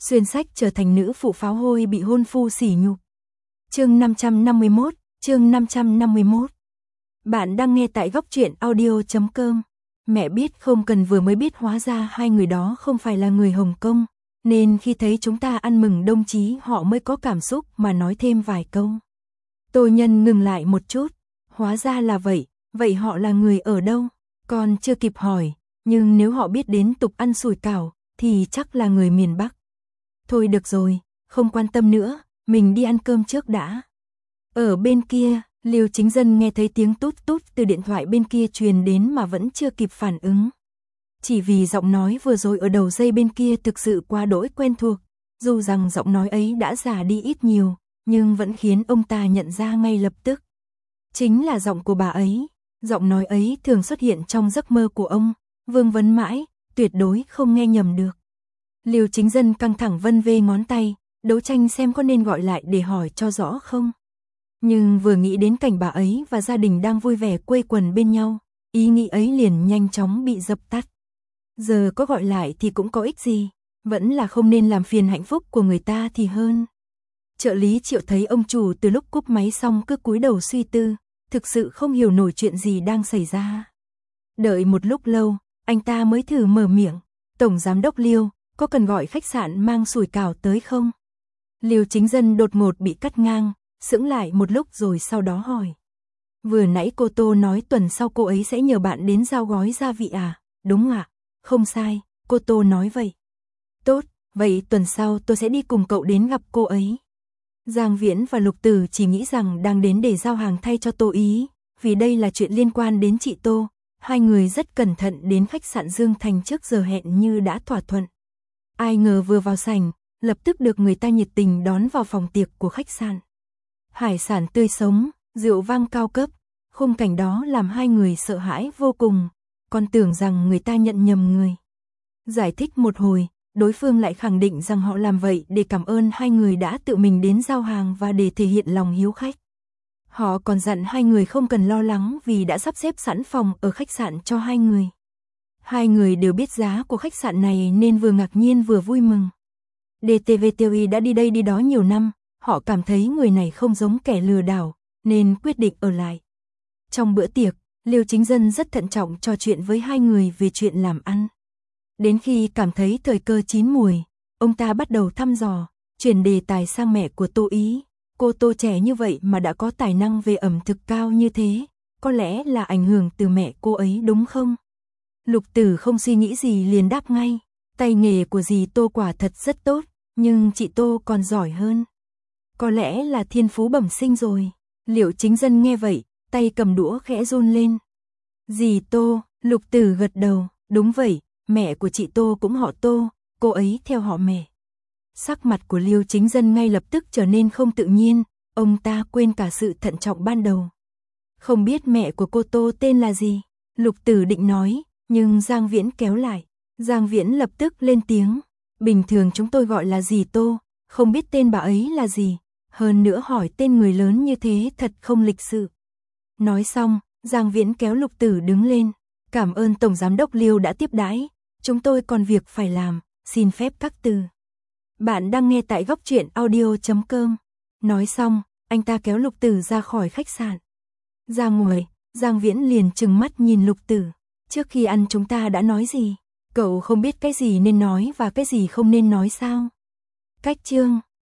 xuyên sách trở thành nữ phụ pháo hôi bị hôn phu sỉ nhục. Chương 551. Bạn đang nghe tại góc truyện audio.com. Mẹ biết không cần vừa mới biết hóa ra hai người đó không phải là người Hồng Kông, nên khi thấy chúng ta ăn mừng đồng chí họ mới có cảm xúc mà nói thêm vài câu. Tô Nhân ngừng lại một chút, hóa ra là vậy, vậy họ là người ở đâu? Con chưa kịp hỏi, nhưng nếu họ biết đến tục ăn sủi cảo, thì chắc là người miền Bắc. Thôi được rồi, không quan tâm nữa, mình đi ăn cơm trước đã. Ở bên kia, Liêu Chính Dân nghe thấy tiếng tút tút từ điện thoại bên kia truyền đến mà vẫn chưa kịp phản ứng. Chỉ vì giọng nói vừa rồi ở đầu dây bên kia thực sự quá đỗi quen thuộc, dù rằng giọng nói ấy đã già đi ít nhiều, nhưng vẫn khiến ông ta nhận ra ngay lập tức. Chính là giọng của bà ấy, giọng nói ấy thường xuất hiện trong giấc mơ của ông, vương vấn mãi, tuyệt đối không nghe nhầm được. Liêu Chính Dân căng thẳng vân vê ngón tay, đấu tranh xem có nên gọi lại để hỏi cho rõ không. Nhưng vừa nghĩ đến cảnh bà ấy và gia đình đang vui vẻ quây quần bên nhau, ý nghĩ ấy liền nhanh chóng bị dập tắt. Giờ có gọi lại thì cũng có ích gì, vẫn là không nên làm phiền hạnh phúc của người ta thì hơn. Trợ lý Triệu thấy ông chủ từ lúc cúp máy xong cứ cúi đầu suy tư, thực sự không hiểu nổi chuyện gì đang xảy ra. Đợi một lúc lâu, anh ta mới thử mở miệng, Tổng Giám đốc Liêu, có cần gọi khách sạn mang sủi cảo tới không? Liêu Chính Dân đột ngột bị cắt ngang, sững lại một lúc rồi sau đó hỏi. Vừa nãy cô Tô nói tuần sau cô ấy sẽ nhờ bạn đến giao gói gia vị à? Đúng ạ, không sai, cô Tô nói vậy. Tốt, vậy tuần sau tôi sẽ đi cùng cậu đến gặp cô ấy. Giang Viễn và Lục Tử chỉ nghĩ rằng đang đến để giao hàng thay cho Tô Ý, vì đây là chuyện liên quan đến chị Tô. Hai người rất cẩn thận đến khách sạn Dương Thành trước giờ hẹn như đã thỏa thuận. Ai ngờ vừa vào sảnh, lập tức được người ta nhiệt tình đón vào phòng tiệc của khách sạn. Hải sản tươi sống, rượu vang cao cấp, khung cảnh đó làm hai người sợ hãi vô cùng, còn tưởng rằng người ta nhận nhầm người. Giải thích một hồi, đối phương lại khẳng định rằng họ làm vậy để cảm ơn hai người đã tự mình đến giao hàng và để thể hiện lòng hiếu khách. Họ còn dặn hai người không cần lo lắng vì đã sắp xếp sẵn phòng ở khách sạn cho hai người. Hai người đều biết giá của khách sạn này nên vừa ngạc nhiên vừa vui mừng. DTVTV đã đi đây đi đó nhiều năm, họ cảm thấy người này không giống kẻ lừa đảo, nên quyết định ở lại. Trong bữa tiệc, Liêu Chính Dân rất thận trọng trò chuyện với hai người về chuyện làm ăn. Đến khi cảm thấy thời cơ chín mùi, ông ta bắt đầu thăm dò, chuyển đề tài sang mẹ của Tô Ý. Cô Tô trẻ như vậy mà đã có tài năng về ẩm thực cao như thế, có lẽ là ảnh hưởng từ mẹ cô ấy đúng không? Lục Tử không suy nghĩ gì liền đáp ngay, tay nghề của dì Tô quả thật rất tốt, nhưng chị Tô còn giỏi hơn. Có lẽ là thiên phú bẩm sinh rồi. Liêu Chính Dân nghe vậy, tay cầm đũa khẽ run lên. Dì Tô, Lục Tử gật đầu, đúng vậy, mẹ của chị Tô cũng họ Tô, cô ấy theo họ mẹ. Sắc mặt của Liêu Chính Dân ngay lập tức trở nên không tự nhiên, ông ta quên cả sự thận trọng ban đầu. Không biết mẹ của cô Tô tên là gì? Lục Tử định nói, nhưng Giang Viễn kéo lại. Giang Viễn lập tức lên tiếng, bình thường chúng tôi gọi là dì Tô, không biết tên bà ấy là gì, hơn nữa hỏi tên người lớn như thế thật không lịch sự. Nói xong, Giang Viễn kéo Lục Tử đứng lên, cảm ơn Tổng Giám đốc Liêu đã tiếp đãi, chúng tôi còn việc phải làm, xin phép các từ. Bạn đang nghe tại góc truyện audio.com. Nói xong, anh ta kéo Lục Tử ra khỏi khách sạn. Ra ngoài, Giang Viễn liền trừng mắt nhìn Lục Tử. Trước khi ăn chúng ta đã nói gì? Cậu không biết cái gì nên nói và cái gì không nên nói sao? Cách chương